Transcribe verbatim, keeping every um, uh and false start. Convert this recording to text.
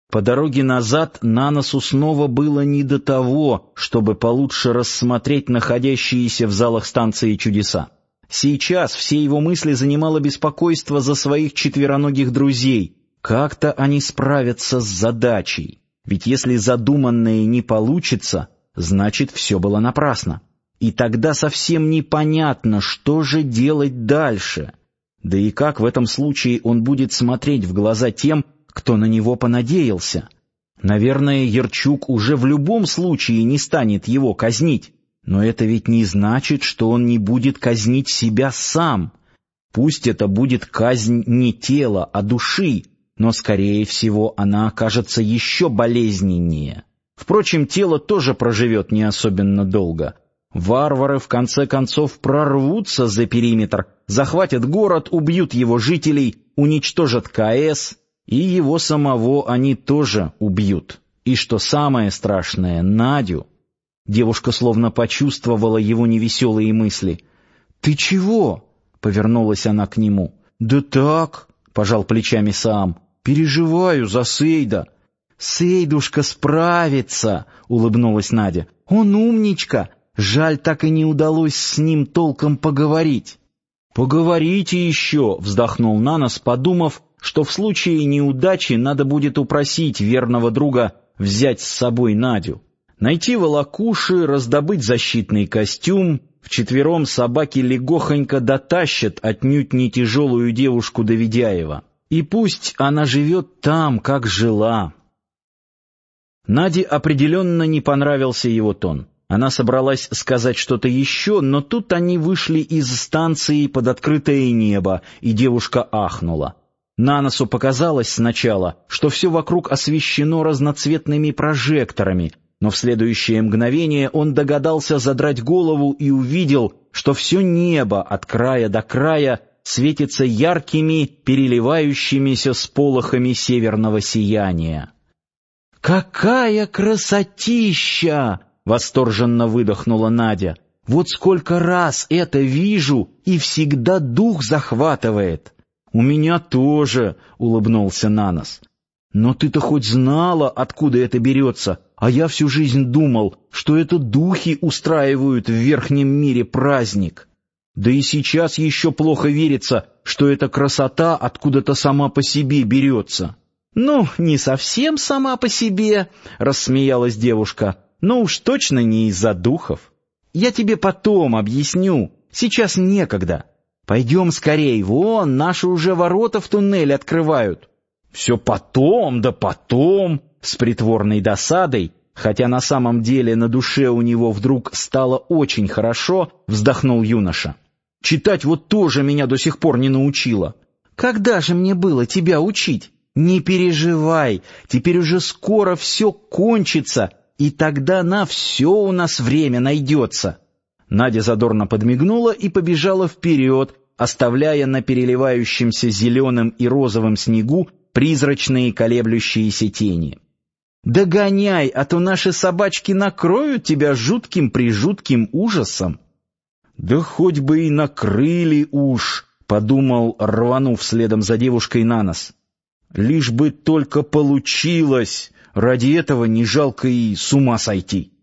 По дороге назад Наносу снова было не до того, чтобы получше рассмотреть находящиеся в залах станции чудеса. Сейчас все его мысли занимало беспокойство за своих четвероногих друзей. Как-то они справятся с задачей. Ведь если задуманное не получится, значит, все было напрасно. И тогда совсем непонятно, что же делать дальше. Да и как в этом случае он будет смотреть в глаза тем, кто на него понадеялся? Наверное, Ярчук уже в любом случае не станет его казнить. Но это ведь не значит, что он не будет казнить себя сам. Пусть это будет казнь не тела, а души, но, скорее всего, она окажется еще болезненнее. Впрочем, тело тоже проживет не особенно долго. Варвары, в конце концов, прорвутся за периметр, захватят город, убьют его жителей, уничтожат КС, и его самого они тоже убьют. И что самое страшное, Надю. Девушка словно почувствовала его невеселые мысли. «Ты чего?» — повернулась она к нему. «Да так», — пожал плечами Саам, — «переживаю за Сейда». «Сейдушка справится», — улыбнулась Надя. «Он умничка. Жаль, так и не удалось с ним толком поговорить». «Поговорите еще», — вздохнул Нанос, подумав, что в случае неудачи надо будет упросить верного друга взять с собой Надю. Найти волокуши, раздобыть защитный костюм. Вчетвером собаки легохонько дотащат отнюдь не тяжелую девушку до Ведяева. И пусть она живет там, как жила. Наде определенно не понравился его тон. Она собралась сказать что-то еще, но тут они вышли из станции под открытое небо, и девушка ахнула. Наносу показалось сначала, что все вокруг освещено разноцветными прожекторами, но в следующее мгновение он догадался задрать голову и увидел, что все небо от края до края светится яркими, переливающимися сполохами северного сияния. «Какая красотища!» — восторженно выдохнула Надя. «Вот сколько раз это вижу, и всегда дух захватывает». «У меня тоже», — улыбнулся Нанос. «Но ты-то хоть знала, откуда это берется, а я всю жизнь думал, что это духи устраивают в верхнем мире праздник. Да и сейчас еще плохо верится, что эта красота откуда-то сама по себе берется». «Ну, не совсем сама по себе», — рассмеялась девушка, «но уж точно не из-за духов. Я тебе потом объясню, сейчас некогда. Пойдем скорей, вон, наши уже ворота в туннель открывают». «Все потом, да потом», — с притворной досадой, хотя на самом деле на душе у него вдруг стало очень хорошо, вздохнул юноша. «Читать вот тоже меня до сих пор не научила». «Когда же мне было тебя учить? Не переживай, теперь уже скоро все кончится, и тогда на все у нас время найдется». Надя задорно подмигнула и побежала вперед, оставляя на переливающемся зеленым и розовым снегу призрачные колеблющиеся тени. «Догоняй, а то наши собачки накроют тебя жутким-прижутким ужасом». «Да хоть бы и накрыли уж», — подумал, рванув следом за девушкой Нанос. «Лишь бы только получилось, ради этого не жалко и с ума сойти».